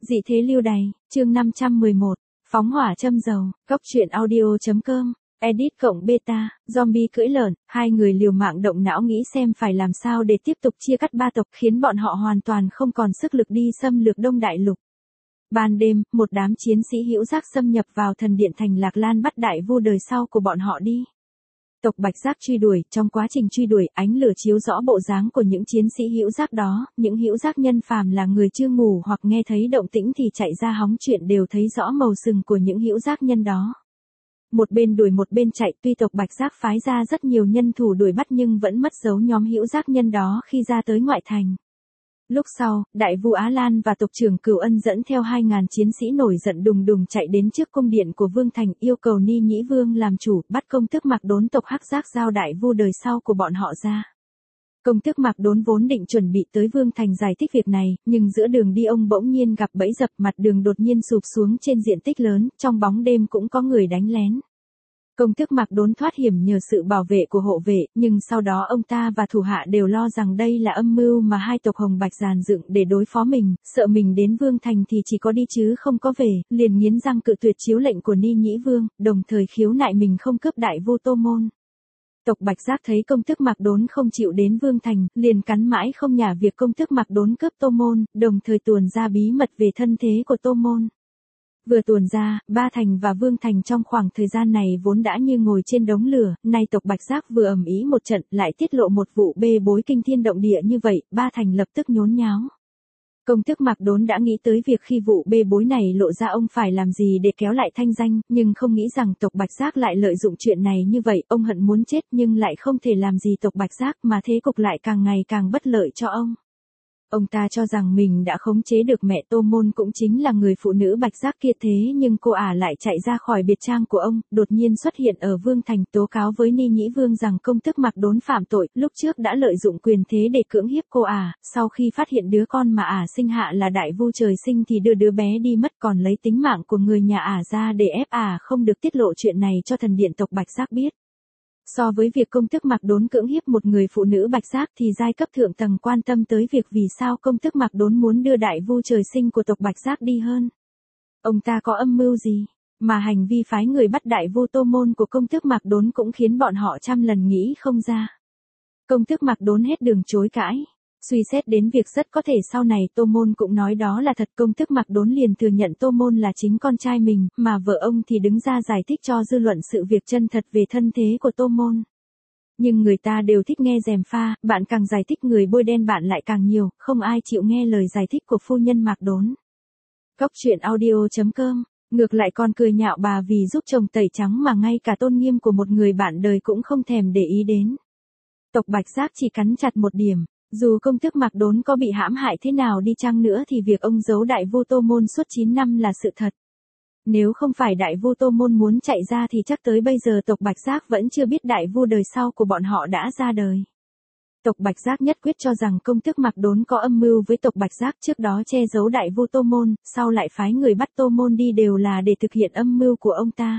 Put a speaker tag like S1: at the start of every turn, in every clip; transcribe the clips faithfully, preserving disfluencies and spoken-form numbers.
S1: Dị thế lưu đày, chương năm trăm mười một, phóng hỏa châm dầu, góc truyện audio.com, edit cộng beta, zombie cưỡi lợn, hai người liều mạng động não nghĩ xem phải làm sao để tiếp tục chia cắt ba tộc khiến bọn họ hoàn toàn không còn sức lực đi xâm lược Đông Đại Lục. Ban đêm, một đám chiến sĩ hữu giác xâm nhập vào thần điện thành Lạc Lan bắt đại vu đời sau của bọn họ đi. Tộc Bạch Giác truy đuổi, trong quá trình truy đuổi, ánh lửa chiếu rõ bộ dáng của những chiến sĩ hữu giác đó, những hữu giác nhân phàm là người chưa ngủ hoặc nghe thấy động tĩnh thì chạy ra hóng chuyện đều thấy rõ màu sừng của những hữu giác nhân đó. Một bên đuổi một bên chạy, tuy tộc Bạch Giác phái ra rất nhiều nhân thủ đuổi bắt nhưng vẫn mất dấu nhóm hữu giác nhân đó khi ra tới ngoại thành. Lúc sau, đại vu Á Lan và tộc trưởng Cửu Ân dẫn theo hai ngàn chiến sĩ nổi giận đùng đùng chạy đến trước cung điện của Vương Thành, yêu cầu Ni Nhĩ Vương làm chủ, bắt công tước Mạc Đốn tộc Hắc Giác giao đại vu đời sau của bọn họ ra. Công tước Mạc Đốn vốn định chuẩn bị tới Vương Thành giải thích việc này, nhưng giữa đường đi ông bỗng nhiên gặp bẫy dập, mặt đường đột nhiên sụp xuống trên diện tích lớn, trong bóng đêm cũng có người đánh lén. Công tước Mạc Đốn thoát hiểm nhờ sự bảo vệ của hộ vệ, nhưng sau đó ông ta và thủ hạ đều lo rằng đây là âm mưu mà hai tộc Hồng Bạch dàn dựng để đối phó mình, sợ mình đến Vương Thành thì chỉ có đi chứ không có về, liền nghiến răng cự tuyệt chiếu lệnh của Ni Nhĩ Vương, đồng thời khiếu nại mình không cướp đại vu Tô Môn. Tộc Bạch Giác thấy công tước Mạc Đốn không chịu đến Vương Thành, liền cắn mãi không nhả việc công tước Mạc Đốn cướp Tô Môn, đồng thời tuồn ra bí mật về thân thế của Tô Môn. Vừa tuồn ra, Ba Thành và Vương Thành trong khoảng thời gian này vốn đã như ngồi trên đống lửa, nay tộc Bạch Giác vừa ầm ĩ một trận lại tiết lộ một vụ bê bối kinh thiên động địa như vậy, Ba Thành lập tức nhốn nháo. Công tước Mạc Đốn đã nghĩ tới việc khi vụ bê bối này lộ ra ông phải làm gì để kéo lại thanh danh, nhưng không nghĩ rằng tộc Bạch Giác lại lợi dụng chuyện này như vậy, ông hận muốn chết nhưng lại không thể làm gì tộc Bạch Giác mà thế cục lại càng ngày càng bất lợi cho ông. Ông ta cho rằng mình đã khống chế được mẹ Tô Môn cũng chính là người phụ nữ Bạch Giác kia, thế nhưng cô ả lại chạy ra khỏi biệt trang của ông, đột nhiên xuất hiện ở Vương Thành tố cáo với Ni Nhĩ Vương rằng công tước Mạc Đốn phạm tội, lúc trước đã lợi dụng quyền thế để cưỡng hiếp cô ả, sau khi phát hiện đứa con mà ả sinh hạ là đại vu trời sinh thì đưa đứa bé đi mất, còn lấy tính mạng của người nhà ả ra để ép ả không được tiết lộ chuyện này cho thần điện tộc Bạch Giác biết. So với việc công tước Mạc Đốn cưỡng hiếp một người phụ nữ Bạch Giác thì giai cấp thượng tầng quan tâm tới việc vì sao công tước Mạc Đốn muốn đưa đại vu trời sinh của tộc Bạch Giác đi hơn. Ông ta có âm mưu gì, mà hành vi phái người bắt đại vu Tô Môn của công tước Mạc Đốn cũng khiến bọn họ trăm lần nghĩ không ra. Công tước Mạc Đốn hết đường chối cãi. Suy xét đến việc rất có thể sau này Tô Môn cũng nói đó là thật, công tước Mạc Đốn liền thừa nhận Tô Môn là chính con trai mình, mà vợ ông thì đứng ra giải thích cho dư luận sự việc chân thật về thân thế của Tô Môn. Nhưng người ta đều thích nghe gièm pha, bạn càng giải thích người bôi đen bạn lại càng nhiều, không ai chịu nghe lời giải thích của phu nhân Mạc Đốn. Góc truyện audio.com, ngược lại còn cười nhạo bà vì giúp chồng tẩy trắng mà ngay cả tôn nghiêm của một người bạn đời cũng không thèm để ý đến. Tộc Bạch Giác chỉ cắn chặt một điểm. Dù công tước Mạc Đốn có bị hãm hại thế nào đi chăng nữa thì việc ông giấu đại vu Tô Môn suốt chín năm là sự thật. Nếu không phải đại vu Tô Môn muốn chạy ra thì chắc tới bây giờ tộc Bạch Giác vẫn chưa biết đại vu đời sau của bọn họ đã ra đời. Tộc Bạch Giác nhất quyết cho rằng công tước Mạc Đốn có âm mưu với tộc Bạch Giác, trước đó che giấu đại vu Tô Môn, sau lại phái người bắt Tô Môn đi đều là để thực hiện âm mưu của ông ta.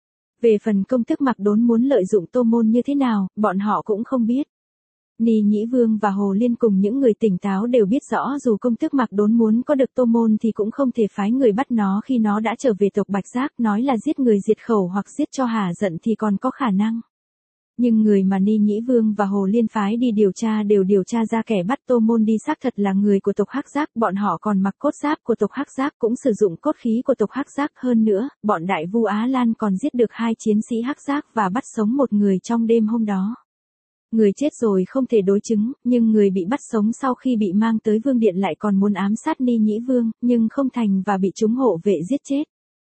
S1: Về phần công tước Mạc Đốn muốn lợi dụng Tô Môn như thế nào, bọn họ cũng không biết. Ni Nhĩ Vương và Hồ Liên cùng những người tỉnh táo đều biết rõ dù công tước Mạc Đốn muốn có được Tô Môn thì cũng không thể phái người bắt nó khi nó đã trở về tộc Bạch Giác, nói là giết người diệt khẩu hoặc giết cho hả giận thì còn có khả năng. Nhưng người mà Ni Nhĩ Vương và Hồ Liên phái đi điều tra đều điều tra ra kẻ bắt Tô Môn đi xác thật là người của tộc Hắc Giác, bọn họ còn mặc cốt giáp của tộc Hắc Giác, cũng sử dụng cốt khí của tộc Hắc Giác, hơn nữa, bọn đại vu Á Lan còn giết được hai chiến sĩ Hắc Giác và bắt sống một người trong đêm hôm đó. Người chết rồi không thể đối chứng, nhưng người bị bắt sống sau khi bị mang tới Vương Điện lại còn muốn ám sát Ni Nhĩ Vương, nhưng không thành và bị chúng hộ vệ giết chết.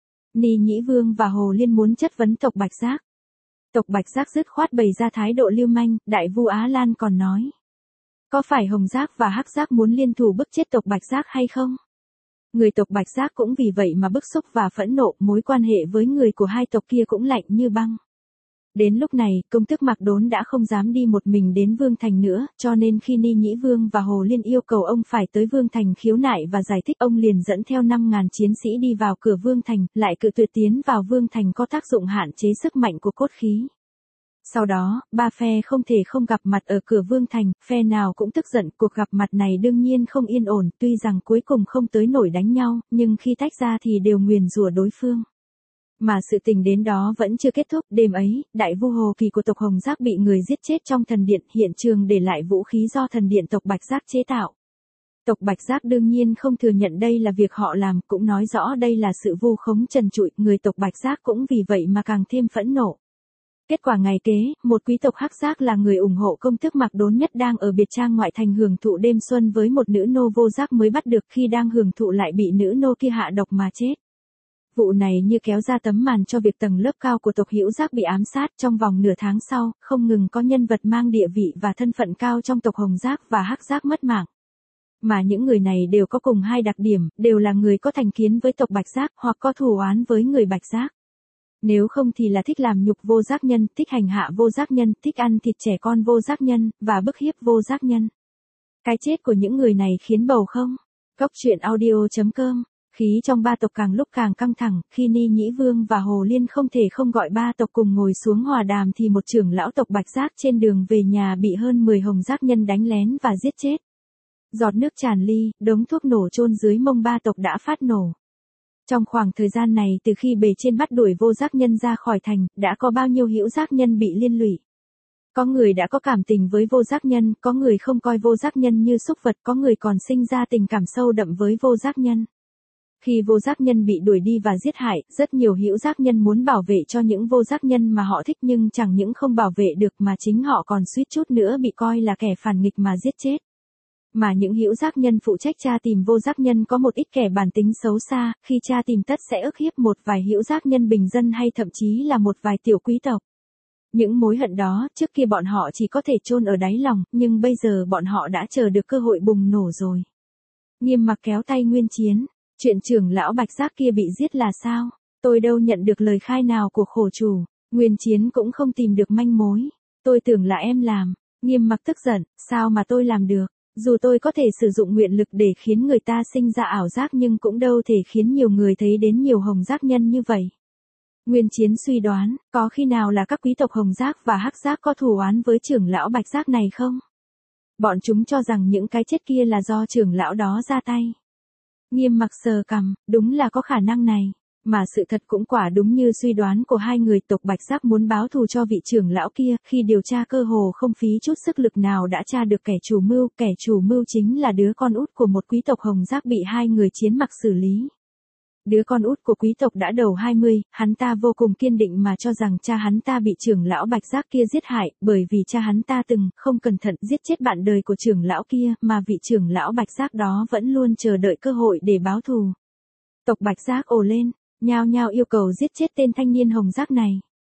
S1: Ni Nhĩ Vương và Hồ Liên muốn chất vấn tộc Bạch Giác. Tộc Bạch Giác dứt khoát bày ra thái độ lưu manh, đại vu Á Lan còn nói. Có phải Hồng Giác và Hắc Giác muốn liên thủ bức chết tộc Bạch Giác hay không? Người tộc Bạch Giác cũng vì vậy mà bức xúc và phẫn nộ, mối quan hệ với người của hai tộc kia cũng lạnh như băng. Đến lúc này, công tước Mạc Đốn đã không dám đi một mình đến Vương Thành nữa, cho nên khi Ni Nhĩ Vương và Hồ Liên yêu cầu ông phải tới Vương Thành khiếu nại và giải thích, ông liền dẫn theo năm ngàn chiến sĩ đi vào cửa Vương Thành, lại cự tuyệt tiến vào Vương Thành có tác dụng hạn chế sức mạnh của cốt khí. Sau đó, ba phe không thể không gặp mặt ở cửa Vương Thành, phe nào cũng tức giận, cuộc gặp mặt này đương nhiên không yên ổn, tuy rằng cuối cùng không tới nổi đánh nhau, nhưng khi tách ra thì đều nguyền rủa đối phương. Mà sự tình đến đó vẫn chưa kết thúc, đêm ấy, đại vu Hồ Kỳ của tộc Hồng Giác bị người giết chết trong thần điện, hiện trường để lại vũ khí do thần điện tộc Bạch Giác chế tạo. Tộc Bạch Giác đương nhiên không thừa nhận đây là việc họ làm, cũng nói rõ đây là sự vu khống trần trụi, người tộc Bạch Giác cũng vì vậy mà càng thêm phẫn nộ. Kết quả ngày kế, một quý tộc Hắc Giác là người ủng hộ công tước Mạc Đốn Nhất đang ở biệt trang ngoại thành hưởng thụ đêm xuân với một nữ nô vô giác mới bắt được, khi đang hưởng thụ lại bị nữ nô kia hạ độc mà chết. Vụ này như kéo ra tấm màn cho việc tầng lớp cao của tộc Hữu Giác bị ám sát. Trong vòng nửa tháng sau, không ngừng có nhân vật mang địa vị và thân phận cao trong tộc Hồng Giác và Hắc Giác mất mạng. Mà những người này đều có cùng hai đặc điểm, đều là người có thành kiến với tộc Bạch Giác hoặc có thù oán với người Bạch Giác. Nếu không thì là thích làm nhục vô giác nhân, thích hành hạ vô giác nhân, thích ăn thịt trẻ con vô giác nhân, và bức hiếp vô giác nhân. Cái chết của những người này khiến bầu không? Góc truyện audio chấm com. Khí trong ba tộc càng lúc càng căng thẳng, khi Ni Nhĩ Vương và Hồ Liên không thể không gọi ba tộc cùng ngồi xuống hòa đàm thì một trưởng lão tộc Bạch Giác trên đường về nhà bị hơn mười Hồng Giác nhân đánh lén và giết chết. Giọt nước tràn ly, đống thuốc nổ chôn dưới mông ba tộc đã phát nổ. Trong khoảng thời gian này từ khi bề trên bắt đuổi vô giác nhân ra khỏi thành, đã có bao nhiêu hữu giác nhân bị liên lụy. Có người đã có cảm tình với vô giác nhân, có người không coi vô giác nhân như súc vật, có người còn sinh ra tình cảm sâu đậm với vô giác nhân. Khi vô giác nhân bị đuổi đi và giết hại, rất nhiều hữu giác nhân muốn bảo vệ cho những vô giác nhân mà họ thích, nhưng chẳng những không bảo vệ được mà chính họ còn suýt chút nữa bị coi là kẻ phản nghịch mà giết chết. Mà những hữu giác nhân phụ trách tra tìm vô giác nhân có một ít kẻ bản tính xấu xa, khi tra tìm tất sẽ ức hiếp một vài hữu giác nhân bình dân hay thậm chí là một vài tiểu quý tộc. Những mối hận đó, trước kia bọn họ chỉ có thể chôn ở đáy lòng, nhưng bây giờ bọn họ đã chờ được cơ hội bùng nổ rồi. Nghiêm Mặc kéo tay Nguyên Chiến, chuyện trưởng lão Bạch Giác kia bị giết là sao? Tôi đâu nhận được lời khai nào của khổ chủ. Nguyên Chiến cũng không tìm được manh mối. Tôi tưởng là em làm. Nghiêm Mặc tức giận, sao mà tôi làm được? Dù tôi có thể sử dụng nguyện lực để khiến người ta sinh ra ảo giác nhưng cũng đâu thể khiến nhiều người thấy đến nhiều Hồng Giác nhân như vậy. Nguyên Chiến suy đoán, có khi nào là các quý tộc Hồng Giác và Hắc Giác có thù oán với trưởng lão Bạch Giác này không? Bọn chúng cho rằng những cái chết kia là do trưởng lão đó ra tay. Nghiêm Mặc sờ cằm, đúng là có khả năng này. Mà sự thật cũng quả đúng như suy đoán của hai người, tộc Bạch Giác muốn báo thù cho vị trưởng lão kia, khi điều tra cơ hồ không phí chút sức lực nào đã tra được kẻ chủ mưu, kẻ chủ mưu chính là đứa con út của một quý tộc Hồng Giác bị hai người Chiến Mặc xử lý. Đứa con út của quý tộc đã đầu hai mươi, hắn ta vô cùng kiên định mà cho rằng cha hắn ta bị trưởng lão Bạch Giác kia giết hại, bởi vì cha hắn ta từng, không cẩn thận giết chết bạn đời của trưởng lão kia, mà vị trưởng lão Bạch Giác đó vẫn luôn chờ đợi cơ hội để báo thù. Tộc Bạch Giác ồ lên, nhao nhao yêu cầu giết chết tên thanh niên Hồng Giác này.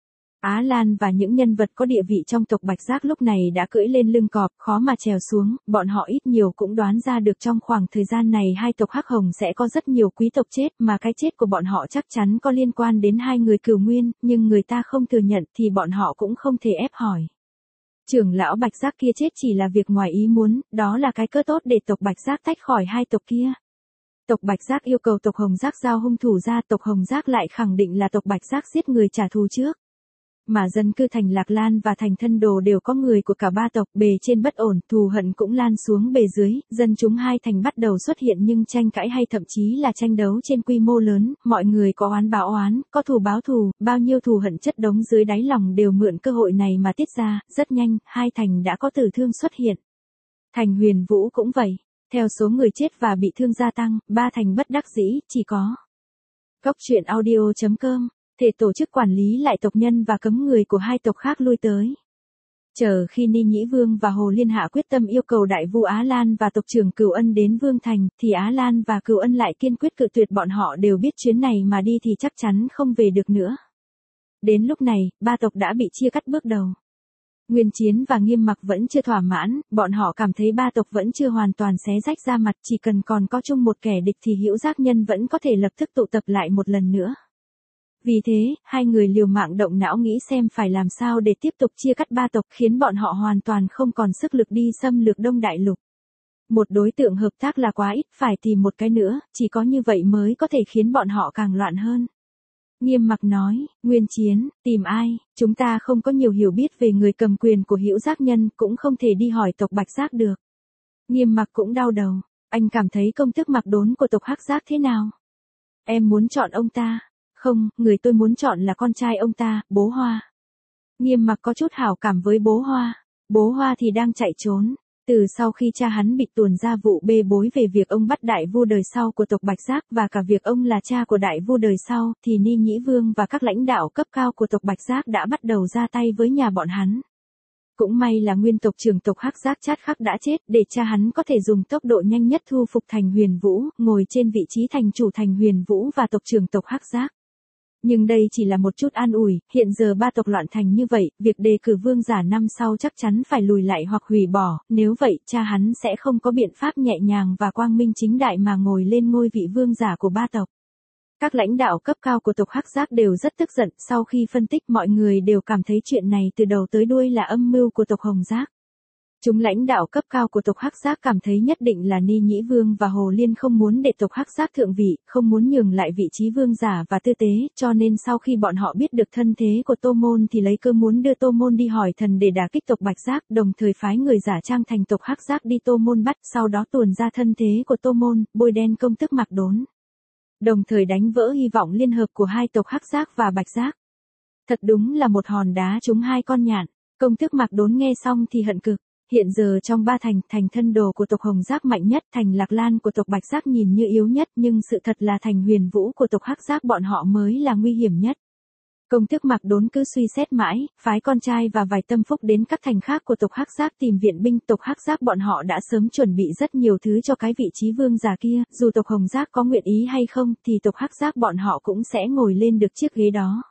S1: Á Lan và những nhân vật có địa vị trong tộc Bạch Giác lúc này đã cưỡi lên lưng cọp, khó mà trèo xuống, bọn họ ít nhiều cũng đoán ra được trong khoảng thời gian này hai tộc Hắc Hồng sẽ có rất nhiều quý tộc chết, mà cái chết của bọn họ chắc chắn có liên quan đến hai người Cửu Nguyên, nhưng người ta không thừa nhận thì bọn họ cũng không thể ép hỏi. Trưởng lão Bạch Giác kia chết chỉ là việc ngoài ý muốn, đó là cái cơ tốt để tộc Bạch Giác tách khỏi hai tộc kia. Tộc Bạch Giác yêu cầu tộc Hồng Giác giao hung thủ ra, tộc Hồng Giác lại khẳng định là tộc Bạch Giác giết người trả thù trước. Mà dân cư thành Lạc Lan và thành Thân Đồ đều có người của cả ba tộc, bề trên bất ổn, thù hận cũng lan xuống bề dưới, dân chúng hai thành bắt đầu xuất hiện nhưng tranh cãi hay thậm chí là tranh đấu trên quy mô lớn, mọi người có oán báo oán, có thù báo thù, bao nhiêu thù hận chất đống dưới đáy lòng đều mượn cơ hội này mà tiết ra, rất nhanh, hai thành đã có tử thương xuất hiện. Thành Huyền Vũ cũng vậy, theo số người chết và bị thương gia tăng, ba thành bất đắc dĩ, chỉ có. Góc truyện audio chấm com thể tổ chức quản lý lại tộc nhân và cấm người của hai tộc khác lui tới. Chờ khi Ni Nhĩ Vương và Hồ Liên hạ quyết tâm yêu cầu đại vu Á Lan và tộc trưởng Cửu Ân đến Vương Thành, thì Á Lan và Cửu Ân lại kiên quyết cự tuyệt, bọn họ đều biết chuyến này mà đi thì chắc chắn không về được nữa. Đến lúc này, ba tộc đã bị chia cắt bước đầu. Nguyên Chiến và Nghiêm Mặc vẫn chưa thỏa mãn, bọn họ cảm thấy ba tộc vẫn chưa hoàn toàn xé rách ra mặt, chỉ cần còn có chung một kẻ địch thì hữu giác nhân vẫn có thể lập tức tụ tập lại một lần nữa. Vì thế, hai người liều mạng động não nghĩ xem phải làm sao để tiếp tục chia cắt ba tộc, khiến bọn họ hoàn toàn không còn sức lực đi xâm lược Đông Đại Lục. Một đối tượng hợp tác là quá ít, phải tìm một cái nữa, chỉ có như vậy mới có thể khiến bọn họ càng loạn hơn. Nghiêm mặc nói, Nguyên Chiến, tìm ai, chúng ta không có nhiều hiểu biết về người cầm quyền của Hữu Giác Nhân, cũng không thể đi hỏi tộc Bạch Giác được. Nghiêm mặc cũng đau đầu, anh cảm thấy công thức mặc đốn của tộc Hắc Giác thế nào? Em muốn chọn ông ta. Không, người tôi muốn chọn là con trai ông ta, Bố Hoa. Nghiêm mặc có chút hảo cảm với Bố Hoa. Bố Hoa thì đang chạy trốn. Từ sau khi cha hắn bị tuồn ra vụ bê bối về việc ông bắt đại vua đời sau của tộc Bạch Giác và cả việc ông là cha của đại vua đời sau, thì Ni Nhĩ Vương và các lãnh đạo cấp cao của tộc Bạch Giác đã bắt đầu ra tay với nhà bọn hắn. Cũng may là nguyên tộc trưởng tộc Hắc Giác Chát Khắc đã chết để cha hắn có thể dùng tốc độ nhanh nhất thu phục Thành Huyền Vũ, ngồi trên vị trí thành chủ Thành Huyền Vũ và tộc trưởng tộc Hắc Giác. Nhưng đây chỉ là một chút an ủi, hiện giờ ba tộc loạn thành như vậy, việc đề cử vương giả năm sau chắc chắn phải lùi lại hoặc hủy bỏ, nếu vậy cha hắn sẽ không có biện pháp nhẹ nhàng và quang minh chính đại mà ngồi lên ngôi vị vương giả của ba tộc. Các lãnh đạo cấp cao của tộc Hắc Giác đều rất tức giận, sau khi phân tích mọi người đều cảm thấy chuyện này từ đầu tới đuôi là âm mưu của tộc Hồng Giác. Chúng lãnh đạo cấp cao của tộc Hắc Giác cảm thấy nhất định là Ni Nhĩ Vương và Hồ Liên không muốn để tộc Hắc Giác thượng vị, không muốn nhường lại vị trí vương giả và tư tế, cho nên sau khi bọn họ biết được thân thế của Tô Môn thì lấy cơ muốn đưa Tô Môn đi hỏi thần để đả kích tộc Bạch Giác, đồng thời phái người giả trang thành tộc Hắc Giác đi Tô Môn bắt, sau đó tuồn ra thân thế của Tô Môn, bôi đen công thức mặc đốn. Đồng thời đánh vỡ hy vọng liên hợp của hai tộc Hắc Giác và Bạch Giác. Thật đúng là một hòn đá trúng hai con nhạn, công thức mặc đốn nghe xong thì hận cực. Hiện giờ trong ba thành, thành thân đồ của tộc Hồng Giác mạnh nhất, thành Lạc Lan của tộc Bạch Giác nhìn như yếu nhất, nhưng sự thật là thành Huyền Vũ của tộc Hắc Giác bọn họ mới là nguy hiểm nhất. Công thức mặc đốn cứ suy xét mãi, phái con trai và vài tâm phúc đến các thành khác của tộc Hắc Giác tìm viện binh, tộc Hắc Giác bọn họ đã sớm chuẩn bị rất nhiều thứ cho cái vị trí vương giả kia, dù tộc Hồng Giác có nguyện ý hay không, thì tộc Hắc Giác bọn họ cũng sẽ ngồi lên được chiếc ghế đó.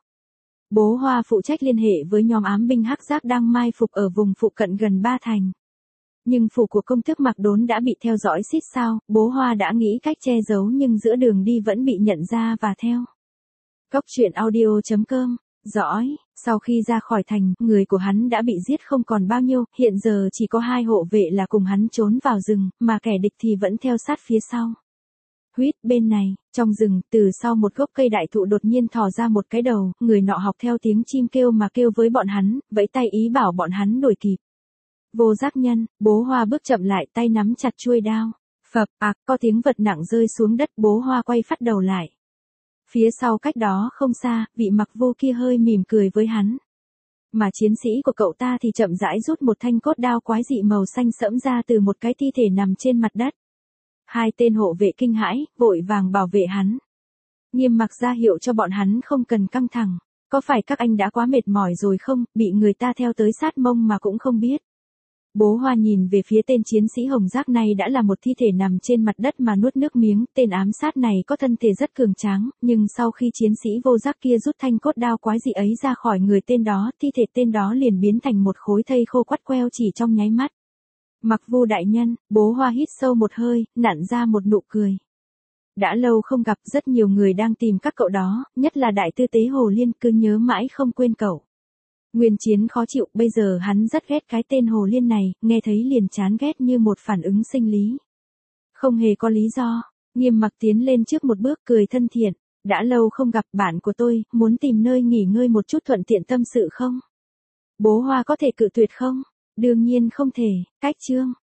S1: Bố Hoa phụ trách liên hệ với nhóm ám binh Hắc Giác đang mai phục ở vùng phụ cận gần ba thành. Nhưng phủ của công thức mặc đốn đã bị theo dõi xít sao, Bố Hoa đã nghĩ cách che giấu nhưng giữa đường đi vẫn bị nhận ra và theo. Cốc truyện audio chấm com, dõi, sau khi ra khỏi thành, người của hắn đã bị giết không còn bao nhiêu, hiện giờ chỉ có hai hộ vệ là cùng hắn trốn vào rừng, mà kẻ địch thì vẫn theo sát phía sau. Huýt, bên này, trong rừng, từ sau một gốc cây đại thụ đột nhiên thò ra một cái đầu, người nọ học theo tiếng chim kêu mà kêu với bọn hắn, vẫy tay ý bảo bọn hắn đuổi kịp. Vô Giác Nhân, Bố Hoa bước chậm lại, tay nắm chặt chuôi đao. Phập, ạc, có tiếng vật nặng rơi xuống đất, Bố Hoa quay phát đầu lại. Phía sau cách đó không xa, vị Mặc Vô kia hơi mỉm cười với hắn. Mà chiến sĩ của cậu ta thì chậm rãi rút một thanh cốt đao quái dị màu xanh sẫm ra từ một cái thi thể nằm trên mặt đất. Hai tên hộ vệ kinh hãi, vội vàng bảo vệ hắn. Nghiêm Mặc ra hiệu cho bọn hắn không cần căng thẳng. Có phải các anh đã quá mệt mỏi rồi không, bị người ta theo tới sát mông mà cũng không biết. Bố Hoa nhìn về phía tên chiến sĩ Hồng Giác này đã là một thi thể nằm trên mặt đất mà nuốt nước miếng, tên ám sát này có thân thể rất cường tráng, nhưng sau khi chiến sĩ Vô Giác kia rút thanh cốt đao quái dị ấy ra khỏi người tên đó, thi thể tên đó liền biến thành một khối thây khô quắt queo chỉ trong nháy mắt. Mặc Vô đại nhân, Bố Hoa hít sâu một hơi, nặn ra một nụ cười. Đã lâu không gặp, rất nhiều người đang tìm các cậu đó, nhất là đại tư tế Hồ Liên, cứ nhớ mãi không quên cậu. Nguyên Chiến khó chịu, bây giờ hắn rất ghét cái tên Hồ Liên này, nghe thấy liền chán ghét như một phản ứng sinh lý. Không hề có lý do, Nghiêm Mặc tiến lên trước một bước cười thân thiện, đã lâu không gặp bạn của tôi, muốn tìm nơi nghỉ ngơi một chút thuận tiện tâm sự không? Bố Hoa có thể cự tuyệt không? Đương nhiên không thể, cách chương.